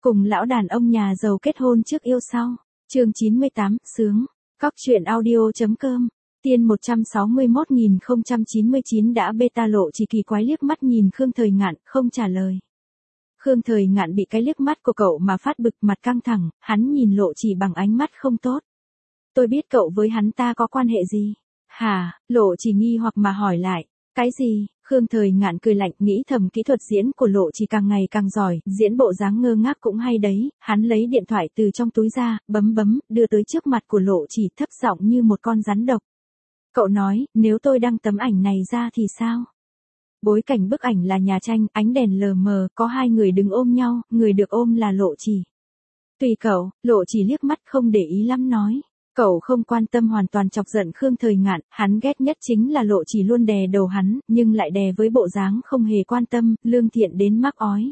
Cùng lão đàn ông nhà giàu kết hôn trước yêu sau. Chương 98, sướng. Cóc truyện audio.com. Tiên 161.099 đã beta. Lộ chỉ kỳ quái liếc mắt nhìn Khương Thời Ngạn, không trả lời. Khương Thời Ngạn bị cái liếc mắt của cậu mà phát bực, mặt căng thẳng, hắn nhìn Lộ chỉ bằng ánh mắt không tốt. Tôi biết cậu với hắn ta có quan hệ gì? Hả? Lộ chỉ nghi hoặc mà hỏi lại. Cái gì? Khương Thời Ngạn cười lạnh, nghĩ thầm kỹ thuật diễn của Lộ chỉ càng ngày càng giỏi, diễn bộ dáng ngơ ngác cũng hay đấy. Hắn lấy điện thoại từ trong túi ra, bấm, đưa tới trước mặt của Lộ chỉ, thấp giọng như một con rắn độc. Cậu nói, nếu tôi đăng tấm ảnh này ra thì sao? Bối cảnh bức ảnh là nhà tranh, ánh đèn lờ mờ, có hai người đứng ôm nhau, người được ôm là Lộ chỉ. Tùy cậu. Lộ chỉ liếc mắt không để ý lắm nói. Cậu không quan tâm, hoàn toàn chọc giận Khương Thời Ngạn, hắn ghét nhất chính là Lộ chỉ luôn đè đầu hắn, nhưng lại đè với bộ dáng không hề quan tâm, lương thiện đến mắc ói.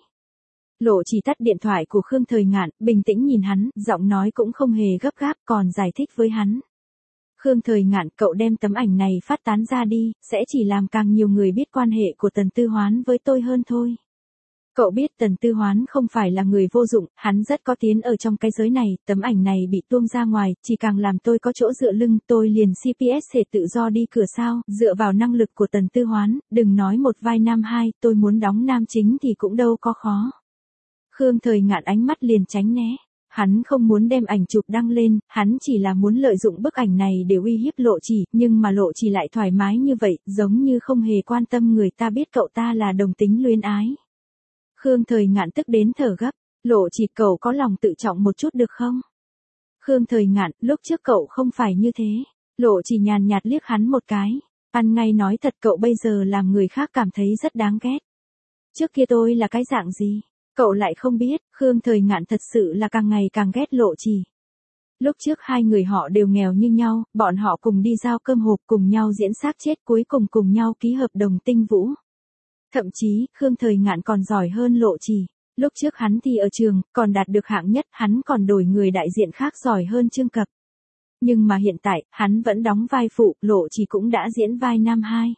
Lộ chỉ tắt điện thoại của Khương Thời Ngạn, bình tĩnh nhìn hắn, giọng nói cũng không hề gấp gáp, còn giải thích với hắn. Khương Thời Ngạn, cậu đem tấm ảnh này phát tán ra đi, sẽ chỉ làm càng nhiều người biết quan hệ của Tần Tư Hoán với tôi hơn thôi. Cậu biết Tần Tư Hoán không phải là người vô dụng, hắn rất có tiếng ở trong cái giới này, tấm ảnh này bị tuông ra ngoài, chỉ càng làm tôi có chỗ dựa lưng, tôi liền CPS thể tự do đi cửa sao, dựa vào năng lực của Tần Tư Hoán, đừng nói một vai nam hai, tôi muốn đóng nam chính thì cũng đâu có khó. Khương Thời Ngạn ánh mắt liền tránh né. Hắn không muốn đem ảnh chụp đăng lên, hắn chỉ là muốn lợi dụng bức ảnh này để uy hiếp Lộ chỉ, nhưng mà Lộ chỉ lại thoải mái như vậy, giống như không hề quan tâm người ta biết cậu ta là đồng tính luyến ái. Khương Thời Ngạn tức đến thở gấp. Lộ chỉ, cậu có lòng tự trọng một chút được không? Khương Thời Ngạn, lúc trước cậu không phải như thế. Lộ chỉ nhàn nhạt liếc hắn một cái. Ăn ngay nói thật, cậu bây giờ làm người khác cảm thấy rất đáng ghét. Trước kia tôi là cái dạng gì? Cậu lại không biết. Khương Thời Ngạn thật sự là càng ngày càng ghét Lộ chỉ. Lúc trước hai người họ đều nghèo như nhau, bọn họ cùng đi giao cơm hộp, cùng nhau diễn xác chết, cuối cùng nhau ký hợp đồng tinh vũ. Thậm chí, Khương Thời Ngạn còn giỏi hơn Lộ chỉ. Lúc trước hắn thi ở trường, còn đạt được hạng nhất, hắn còn đổi người đại diện khác giỏi hơn Trương Cập. Nhưng mà hiện tại, hắn vẫn đóng vai phụ, Lộ chỉ cũng đã diễn vai nam hai.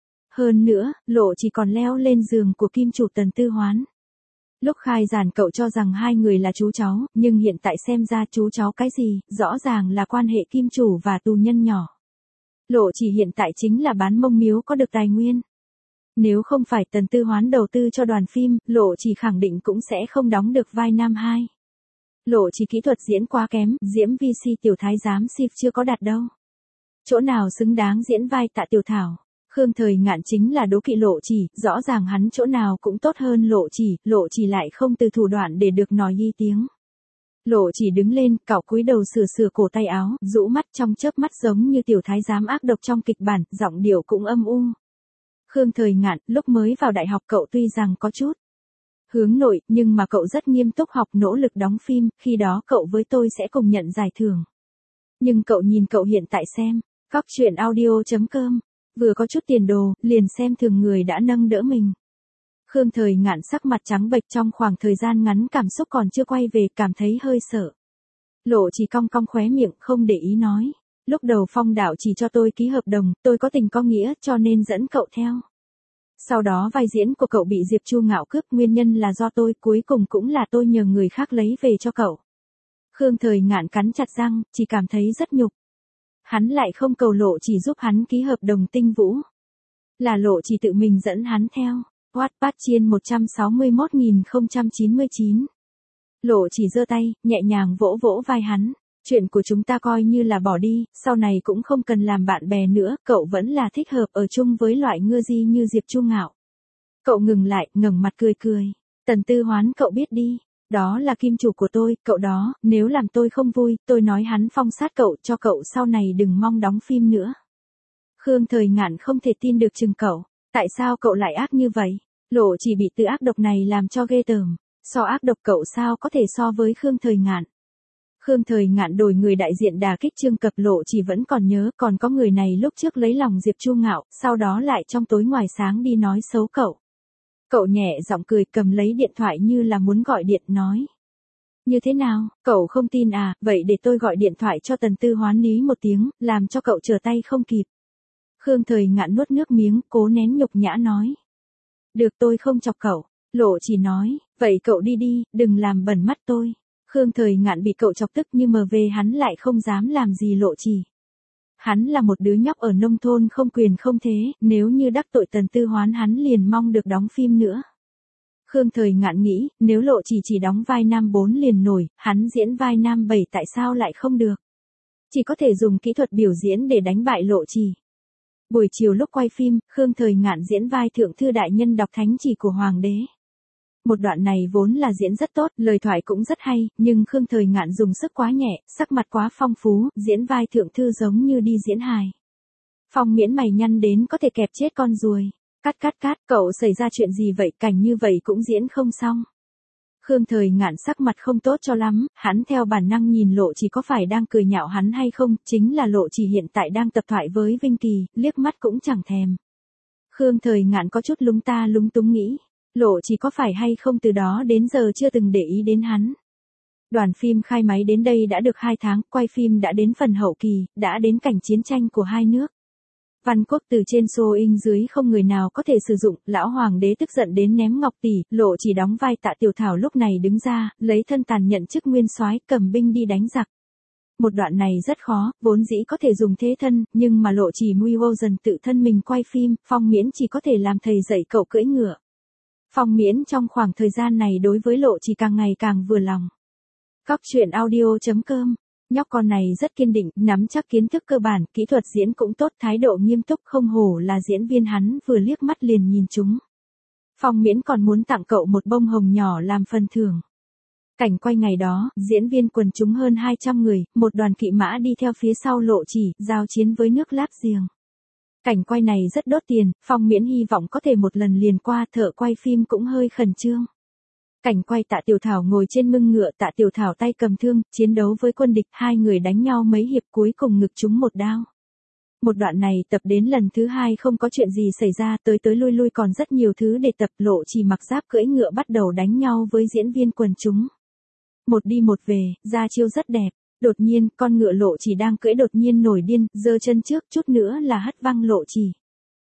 Hơn nữa, Lộ chỉ còn leo lên giường của kim chủ Tần Tư Hoán. Lúc khai giảng cậu cho rằng hai người là chú cháu, nhưng hiện tại xem ra chú cháu cái gì, rõ ràng là quan hệ kim chủ và tù nhân nhỏ. Lộ chỉ hiện tại chính là bán mông miếu có được tài nguyên. Nếu không phải Tần Tư Hoán đầu tư cho đoàn phim, Lộ chỉ khẳng định cũng sẽ không đóng được vai nam hai. Lộ chỉ kỹ thuật diễn quá kém, diễm VC tiểu thái giám xịp chưa có đạt đâu. Chỗ nào xứng đáng diễn vai Tạ Tiểu Thảo. Khương Thời Ngạn chính là đố kỵ Lộ chỉ, rõ ràng hắn chỗ nào cũng tốt hơn Lộ chỉ lại không từ thủ đoạn để được nói y tiếng. Lộ chỉ đứng lên, cạo cúi đầu sửa cổ tay áo, rũ mắt, trong chớp mắt giống như tiểu thái giám ác độc trong kịch bản, giọng điệu cũng âm u. Khương Thời Ngạn, lúc mới vào đại học cậu tuy rằng có chút hướng nội, nhưng mà cậu rất nghiêm túc học, nỗ lực đóng phim, khi đó cậu với tôi sẽ cùng nhận giải thưởng. Nhưng cậu nhìn cậu hiện tại xem, Cóc truyện audio.com, vừa có chút tiền đồ, liền xem thường người đã nâng đỡ mình. Khương Thời Ngạn sắc mặt trắng bệch, trong khoảng thời gian ngắn cảm xúc còn chưa quay về, cảm thấy hơi sợ. Lộ chỉ cong khóe miệng, không để ý nói. Lúc đầu Phong đạo chỉ cho tôi ký hợp đồng, tôi có tình có nghĩa cho nên dẫn cậu theo. Sau đó vai diễn của cậu bị Diệp Chu Ngạo cướp, nguyên nhân là do tôi, cuối cùng cũng là tôi nhờ người khác lấy về cho cậu. Khương Thời Ngạn cắn chặt răng, chỉ cảm thấy rất nhục. Hắn lại không cầu Lộ chỉ giúp hắn ký hợp đồng tinh vũ. Là Lộ chỉ tự mình dẫn hắn theo. Wattpad Chiên 161.099. Lộ chỉ giơ tay, nhẹ nhàng vỗ vai hắn. Chuyện của chúng ta coi như là bỏ đi, sau này cũng không cần làm bạn bè nữa, cậu vẫn là thích hợp ở chung với loại ngư di như Diệp Chu Ngạo. Cậu ngừng lại, ngẩng mặt cười. Tần Tư Hoán cậu biết đi, đó là kim chủ của tôi, cậu đó, nếu làm tôi không vui, tôi nói hắn phong sát cậu, cho cậu sau này đừng mong đóng phim nữa. Khương Thời Ngạn không thể tin được chừng cậu, tại sao cậu lại ác như vậy? Lộ chỉ bị từ ác độc này làm cho ghê tởm, so ác độc cậu sao có thể so với Khương Thời Ngạn. Khương Thời Ngạn đổi người đại diện đả kích Trương Cập, Lộ chỉ vẫn còn nhớ, còn có người này lúc trước lấy lòng Diệp Chu Ngạo, sau đó lại trong tối ngoài sáng đi nói xấu cậu. Cậu nhẹ giọng cười, cầm lấy điện thoại như là muốn gọi điện, nói. Như thế nào, cậu không tin à, vậy để tôi gọi điện thoại cho Tần Tư Hoán ní một tiếng, làm cho cậu trở tay không kịp. Khương Thời Ngạn nuốt nước miếng, cố nén nhục nhã nói. Được, tôi không chọc cậu. Lộ chỉ nói, Vậy cậu đi đi, đừng làm bẩn mắt tôi. Khương Thời Ngạn bị cậu chọc tức nhưng mờ về hắn lại không dám làm gì Lộ Chỉ. Hắn là một đứa nhóc ở nông thôn không quyền không thế, nếu như đắc tội Tần Tư Hoán hắn liền mong được đóng phim nữa. Khương Thời Ngạn nghĩ, nếu Lộ chỉ đóng vai nam 4 liền nổi, hắn diễn vai nam 7 tại sao lại không được. Chỉ có thể dùng kỹ thuật biểu diễn để đánh bại Lộ Chỉ. Buổi chiều lúc quay phim, Khương Thời Ngạn diễn vai thượng thư đại nhân đọc thánh chỉ của Hoàng đế. Một đoạn này vốn là diễn rất tốt, lời thoại cũng rất hay, nhưng Khương Thời Ngạn dùng sức quá nhẹ, sắc mặt quá phong phú, diễn vai thượng thư giống như đi diễn hài. Phong Miễn mày nhăn đến có thể kẹp chết con ruồi. Cắt, cậu xảy ra chuyện gì vậy, cảnh như vậy cũng diễn không xong. Khương Thời Ngạn sắc mặt không tốt cho lắm, hắn theo bản năng nhìn Lộ Chỉ có phải đang cười nhạo hắn hay không, chính là Lộ Chỉ hiện tại đang tập thoại với Vinh Kỳ, liếc mắt cũng chẳng thèm. Khương Thời Ngạn có chút lúng túng nghĩ, Lộ Chỉ có phải hay không từ đó đến giờ chưa từng để ý đến hắn. Đoàn phim khai máy đến đây đã được 2 tháng, quay phim đã đến phần hậu kỳ, đã đến cảnh chiến tranh của hai nước. Văn Quốc từ trên xô in dưới không người nào có thể sử dụng, lão hoàng đế tức giận đến ném ngọc tỷ, Lộ Chỉ đóng vai Tạ Tiểu Thảo lúc này đứng ra, lấy thân tàn nhận chức nguyên soái, cầm binh đi đánh giặc. Một đoạn này rất khó, vốn dĩ có thể dùng thế thân, nhưng mà Lộ Chỉ Mui Vô dần tự thân mình quay phim, Phong Miễn chỉ có thể làm thầy dạy cậu cưỡi ngựa. Phong Miễn trong khoảng thời gian này đối với Lộ Chỉ càng ngày càng vừa lòng. Cóc truyện audio.com. Nhóc con này rất kiên định, nắm chắc kiến thức cơ bản, kỹ thuật diễn cũng tốt, thái độ nghiêm túc, không hổ là diễn viên, hắn vừa liếc mắt liền nhìn chúng. Phong Miễn còn muốn tặng cậu một bông hồng nhỏ làm phần thưởng. Cảnh quay ngày đó, diễn viên quần chúng hơn 200 người, một đoàn kỵ mã đi theo phía sau Lộ Chỉ, giao chiến với nước Láp Giềng. Cảnh quay này rất đốt tiền, Phong Miễn hy vọng có thể một lần liền qua, thợ quay phim cũng hơi khẩn trương. Cảnh quay Tạ Tiểu Thảo ngồi trên lưng ngựa, Tạ Tiểu Thảo tay cầm thương, chiến đấu với quân địch, hai người đánh nhau mấy hiệp cuối cùng ngực trúng một đao. Một đoạn này tập đến lần thứ 2 không có chuyện gì xảy ra, tới lui còn rất nhiều thứ để tập. Lộ Chỉ mặc giáp cưỡi ngựa bắt đầu đánh nhau với diễn viên quần chúng. Một đi một về, ra chiêu rất đẹp. Đột nhiên, con ngựa Lộ Chỉ đang cưỡi đột nhiên nổi điên, giơ chân trước, chút nữa là hất văng Lộ Chỉ.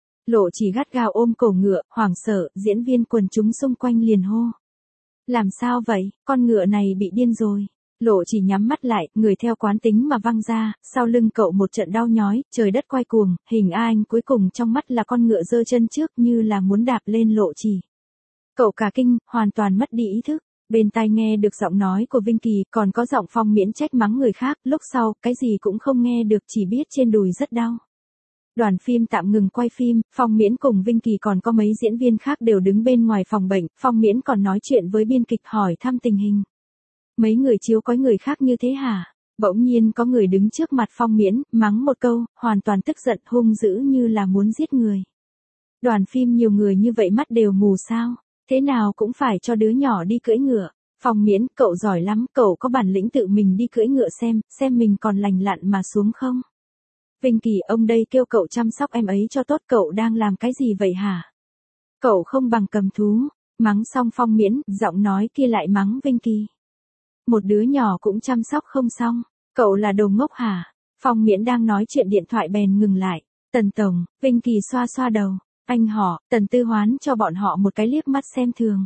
Lộ Chỉ gắt gao ôm cổ ngựa, hoảng sợ, diễn viên quần chúng xung quanh liền hô. Làm sao vậy, con ngựa này bị điên rồi. Lộ Chỉ nhắm mắt lại, người theo quán tính mà văng ra, sau lưng cậu một trận đau nhói, trời đất quay cuồng, hình ảnh cuối cùng trong mắt là con ngựa giơ chân trước như là muốn đạp lên Lộ Chỉ. Cậu cả kinh, hoàn toàn mất đi ý thức. Bên tai nghe được giọng nói của Vinh Kỳ, còn có giọng Phong Miễn trách mắng người khác, lúc sau, cái gì cũng không nghe được, chỉ biết trên đùi rất đau. Đoàn phim tạm ngừng quay phim, Phong Miễn cùng Vinh Kỳ còn có mấy diễn viên khác đều đứng bên ngoài phòng bệnh, Phong Miễn còn nói chuyện với biên kịch hỏi thăm tình hình. Mấy người chiếu có người khác như thế hả? Bỗng nhiên có người đứng trước mặt Phong Miễn, mắng một câu, hoàn toàn tức giận, hung dữ như là muốn giết người. Đoàn phim nhiều người như vậy mắt đều mù sao? Thế nào cũng phải cho đứa nhỏ đi cưỡi ngựa. Phong Miễn, cậu giỏi lắm, cậu có bản lĩnh tự mình đi cưỡi ngựa xem mình còn lành lặn mà xuống không? Vinh Kỳ, ông đây kêu cậu chăm sóc em ấy cho tốt, cậu đang làm cái gì vậy hả? Cậu không bằng cầm thú. Mắng xong Phong Miễn, giọng nói kia lại mắng Vinh Kỳ. Một đứa nhỏ cũng chăm sóc không xong, cậu là đồ ngốc hả? Phong Miễn đang nói chuyện điện thoại bèn ngừng lại. Tần tổng, Vinh Kỳ xoa xoa đầu. Anh họ, Tần Tư Hoán cho bọn họ một cái liếc mắt xem thường.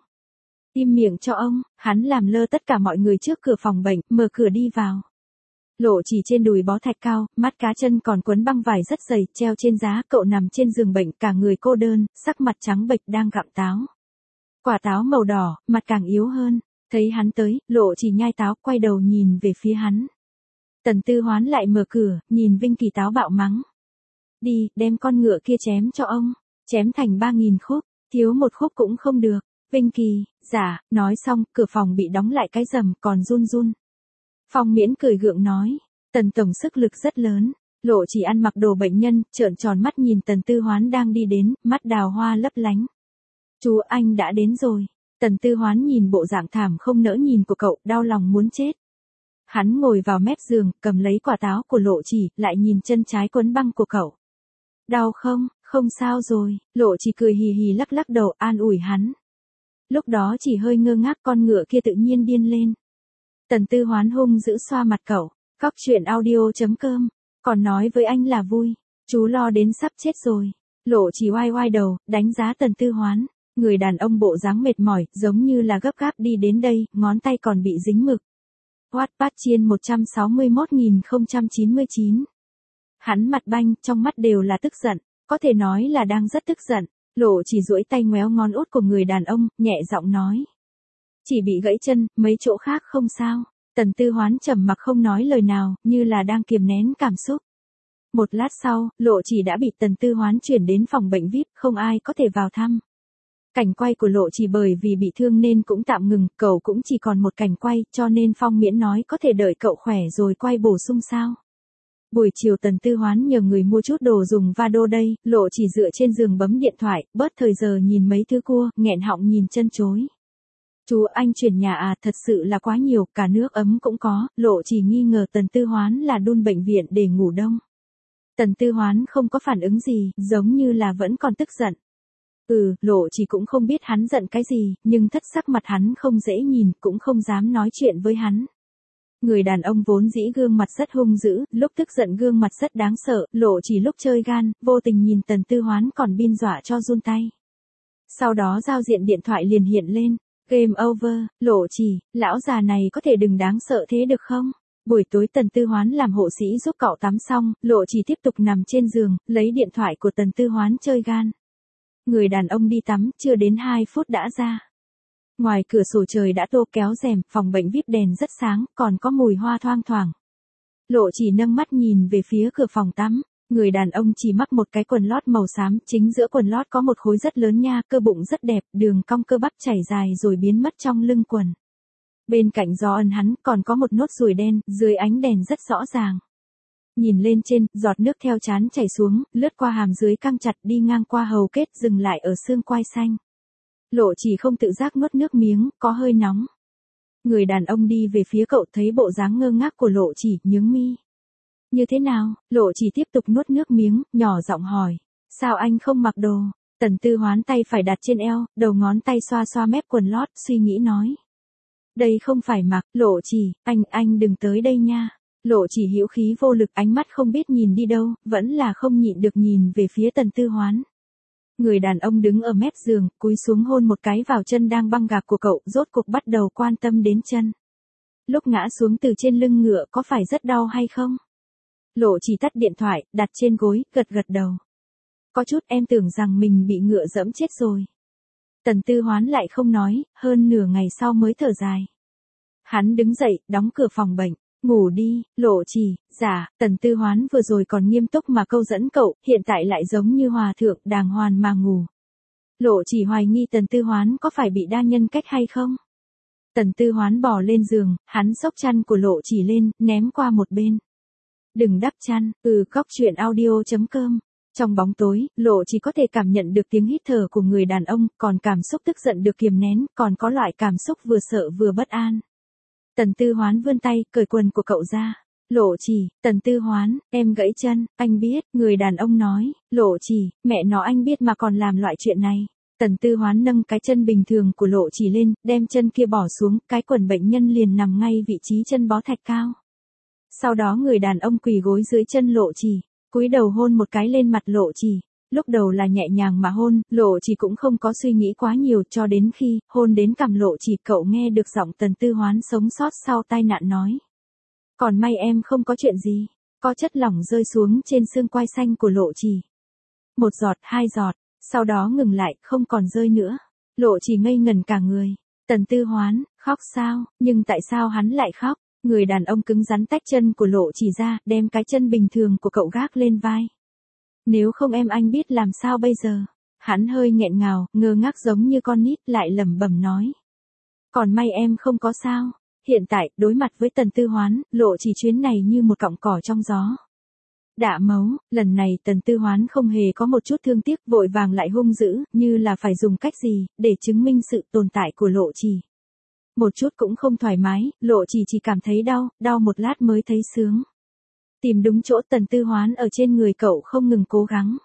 Im miệng cho ông, hắn làm lơ tất cả mọi người trước cửa phòng bệnh, mở cửa đi vào. Lộ Chỉ trên đùi bó thạch cao, mắt cá chân còn quấn băng vải rất dày, treo trên giá, cậu nằm trên giường bệnh, cả người cô đơn, sắc mặt trắng bệch đang gặm táo. Quả táo màu đỏ, mặt càng yếu hơn. Thấy hắn tới, Lộ Chỉ nhai táo, quay đầu nhìn về phía hắn. Tần Tư Hoán lại mở cửa, nhìn Vinh Kỳ táo bạo mắng. Đi, đem con ngựa kia chém cho ông. Chém thành 3.000 khúc, thiếu một khúc cũng không được. Vinh Kỳ, dạ, nói xong, cửa phòng bị đóng lại cái rầm, còn run. Phong Miễn cười gượng nói, Tần tổng sức lực rất lớn. Lộ Chỉ ăn mặc đồ bệnh nhân, trợn tròn mắt nhìn Tần Tư Hoán đang đi đến, mắt đào hoa lấp lánh. Chú anh đã đến rồi. Tần Tư Hoán nhìn bộ dạng thảm không nỡ nhìn của cậu, đau lòng muốn chết. Hắn ngồi vào mép giường, cầm lấy quả táo của Lộ Chỉ, lại nhìn chân trái quấn băng của cậu. Đau không? Không sao rồi. Lộ Chỉ cười hì hì lắc đầu an ủi hắn. Lúc đó chỉ hơi ngơ ngác, con ngựa kia tự nhiên điên lên. Tần Tư Hoán hung dữ xoa mặt cậu. Cóc truyện audio.com. Còn nói với anh là vui. Chú lo đến sắp chết rồi. Lộ Chỉ oai đầu, đánh giá Tần Tư Hoán. Người đàn ông bộ dáng mệt mỏi, giống như là gấp gáp đi đến đây, ngón tay còn bị dính mực. Wattpad chiên 161.099. Hắn mặt banh, trong mắt đều là tức giận, có thể nói là đang rất tức giận. Lộ chỉ duỗi tay ngoéo ngón út của người đàn ông, nhẹ giọng nói. Chỉ bị gãy chân, mấy chỗ khác không sao. Tần Tư Hoán trầm mặc không nói lời nào, như là đang kiềm nén cảm xúc. Một lát sau, Lộ chỉ đã bị Tần Tư Hoán chuyển đến phòng bệnh VIP, không ai có thể vào thăm. Cảnh quay của Lộ chỉ bởi vì bị thương nên cũng tạm ngừng, cậu cũng chỉ còn một cảnh quay, cho nên Phong Miễn nói có thể đợi cậu khỏe rồi quay bổ sung sao. Buổi chiều Tần Tư Hoán nhờ người mua chút đồ dùng Vado đây, Lộ chỉ dựa trên giường bấm điện thoại, bớt thời giờ nhìn mấy thứ cua, nghẹn họng nhìn chân chối. Chú anh chuyển nhà à, thật sự là quá nhiều, cả nước ấm cũng có, Lộ chỉ nghi ngờ Tần Tư Hoán là đun bệnh viện để ngủ đông. Tần Tư Hoán không có phản ứng gì, giống như là vẫn còn tức giận. Lộ chỉ cũng không biết hắn giận cái gì, nhưng thất sắc mặt hắn không dễ nhìn, cũng không dám nói chuyện với hắn. Người đàn ông vốn dĩ gương mặt rất hung dữ, lúc tức giận gương mặt rất đáng sợ, Lộ chỉ lúc chơi gan, vô tình nhìn Tần Tư Hoán còn bin dọa cho run tay. Sau đó giao diện điện thoại liền hiện lên, game over, Lộ chỉ, lão già này có thể đừng đáng sợ thế được không? Buổi tối Tần Tư Hoán làm hộ sĩ giúp cậu tắm xong, Lộ chỉ tiếp tục nằm trên giường, lấy điện thoại của Tần Tư Hoán chơi gan. Người đàn ông đi tắm, chưa đến 2 phút đã ra. Ngoài cửa sổ trời đã tô kéo rèm, phòng bệnh VIP đèn rất sáng, còn có mùi hoa thoang thoảng. Lộ chỉ nâng mắt nhìn về phía cửa phòng tắm, người đàn ông chỉ mắc một cái quần lót màu xám, chính giữa quần lót có một khối rất lớn nha, cơ bụng rất đẹp, đường cong cơ bắp chảy dài rồi biến mất trong lưng quần. Bên cạnh gió ẩn hắn còn có một nốt ruồi đen, dưới ánh đèn rất rõ ràng. Nhìn lên trên, giọt nước theo trán chảy xuống, lướt qua hàm dưới căng chặt đi ngang qua hầu kết dừng lại ở xương quai xanh. Lộ chỉ không tự giác nuốt nước miếng, có hơi nóng. Người đàn ông đi về phía cậu thấy bộ dáng ngơ ngác của Lộ chỉ, nhướng mi. Như thế nào? Lộ chỉ tiếp tục nuốt nước miếng, nhỏ giọng hỏi. Sao anh không mặc đồ? Tần Tư Hoán tay phải đặt trên eo, đầu ngón tay xoa xoa mép quần lót, suy nghĩ nói. Đây không phải mặc, Lộ chỉ, anh đừng tới đây nha. Lộ chỉ hữu khí vô lực, ánh mắt không biết nhìn đi đâu, vẫn là không nhịn được nhìn về phía Tần Tư Hoán. Người đàn ông đứng ở mép giường, cúi xuống hôn một cái vào chân đang băng gạc của cậu, rốt cuộc bắt đầu quan tâm đến chân. Lúc ngã xuống từ trên lưng ngựa có phải rất đau hay không? Lộ chỉ tắt điện thoại, đặt trên gối, gật gật đầu. Có chút, em tưởng rằng mình bị ngựa dẫm chết rồi. Tần Tư Hoán lại không nói, hơn nửa ngày sau mới thở dài. Hắn đứng dậy, đóng cửa phòng bệnh. Ngủ đi, Lộ chỉ, dạ, Tần Tư Hoán vừa rồi còn nghiêm túc mà câu dẫn cậu, hiện tại lại giống như hòa thượng đàng hoàng mà ngủ. Lộ chỉ hoài nghi Tần Tư Hoán có phải bị đa nhân cách hay không? Tần Tư Hoán bò lên giường, hắn xốc chăn của Lộ chỉ lên, ném qua một bên. Đừng đắp chăn, Cóc truyện audio.com. Trong bóng tối, Lộ chỉ có thể cảm nhận được tiếng hít thở của người đàn ông, còn cảm xúc tức giận được kiềm nén, còn có loại cảm xúc vừa sợ vừa bất an. Tần Tư Hoán vươn tay, cởi quần của cậu ra. Lộ chỉ, Tần Tư Hoán, em gãy chân, anh biết, người đàn ông nói, Lộ chỉ, mẹ nó anh biết mà còn làm loại chuyện này. Tần Tư Hoán nâng cái chân bình thường của Lộ chỉ lên, đem chân kia bỏ xuống, cái quần bệnh nhân liền nằm ngay vị trí chân bó thạch cao. Sau đó người đàn ông quỳ gối dưới chân Lộ chỉ, cúi đầu hôn một cái lên mặt Lộ chỉ. Lúc đầu là nhẹ nhàng mà hôn, Lộ chỉ cũng không có suy nghĩ quá nhiều cho đến khi hôn đến cằm Lộ chỉ cậu nghe được giọng Tần Tư Hoán sống sót sau tai nạn nói. Còn may em không có chuyện gì, có chất lỏng rơi xuống trên xương quai xanh của Lộ chỉ. 1 giọt, 2 giọt, sau đó ngừng lại, không còn rơi nữa. Lộ chỉ ngây ngẩn cả người. Tần Tư Hoán, khóc sao, nhưng tại sao hắn lại khóc? Người đàn ông cứng rắn tách chân của Lộ chỉ ra, đem cái chân bình thường của cậu gác lên vai. Nếu không em anh biết làm sao bây giờ? Hắn hơi nghẹn ngào, ngơ ngác giống như con nít, lại lẩm bẩm nói. Còn may em không có sao. Hiện tại, đối mặt với Tần Tư Hoán, Lộ chỉ chuyến này như một cọng cỏ trong gió. Đạ mấu, lần này Tần Tư Hoán không hề có một chút thương tiếc, vội vàng lại hung dữ, như là phải dùng cách gì, để chứng minh sự tồn tại của Lộ chỉ. Một chút cũng không thoải mái, Lộ chỉ cảm thấy đau, đau một lát mới thấy sướng. Tìm đúng chỗ Tần Tư Hoán ở trên người cậu không ngừng cố gắng.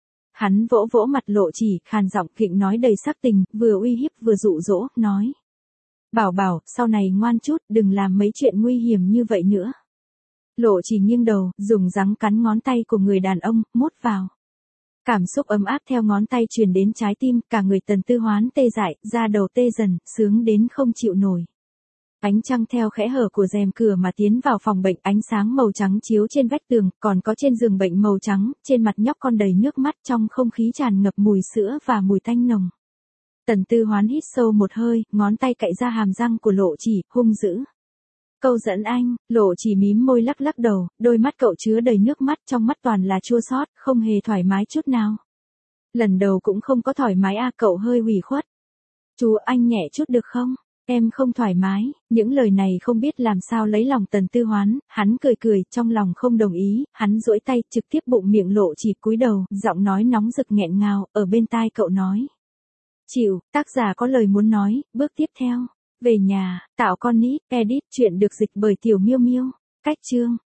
Hắn vỗ vỗ mặt Lộ chỉ, khàn giọng khịnh nói đầy sắc tình, vừa uy hiếp vừa dụ dỗ, nói. Bảo, sau này ngoan chút, đừng làm mấy chuyện nguy hiểm như vậy nữa. Lộ chỉ nghiêng đầu, dùng răng cắn ngón tay của người đàn ông, mút vào. Cảm xúc ấm áp theo ngón tay truyền đến trái tim, cả người Tần Tư Hoán tê dại, da đầu tê dần, sướng đến không chịu nổi. Ánh trăng theo khẽ hở của rèm cửa mà tiến vào phòng bệnh, ánh sáng màu trắng chiếu trên vách tường, còn có trên giường bệnh màu trắng, trên mặt nhóc con đầy nước mắt, trong không khí tràn ngập mùi sữa và mùi tanh nồng. Tần Tư Hoán hít sâu một hơi, ngón tay cạy ra hàm răng của Lộ Chỉ, hung dữ. Câu dẫn anh, Lộ Chỉ mím môi lắc lắc đầu, đôi mắt cậu chứa đầy nước mắt, trong mắt toàn là chua xót, không hề thoải mái chút nào. Lần đầu cũng không có thoải mái à, cậu hơi ủy khuất. Chú anh nhẹ chút được không? Em không thoải mái. Những lời này không biết làm sao lấy lòng Tần Tư Hoán, hắn cười cười, trong lòng không đồng ý, hắn duỗi tay trực tiếp bụng miệng Lộ Chỉ cúi đầu, giọng nói nóng rực nghẹn ngào, ở bên tai cậu nói. Chịu, tác giả có lời muốn nói, bước tiếp theo. Về nhà, tạo con nít, edit, chuyện được dịch bởi Tiểu Miêu Miêu. Cách chương.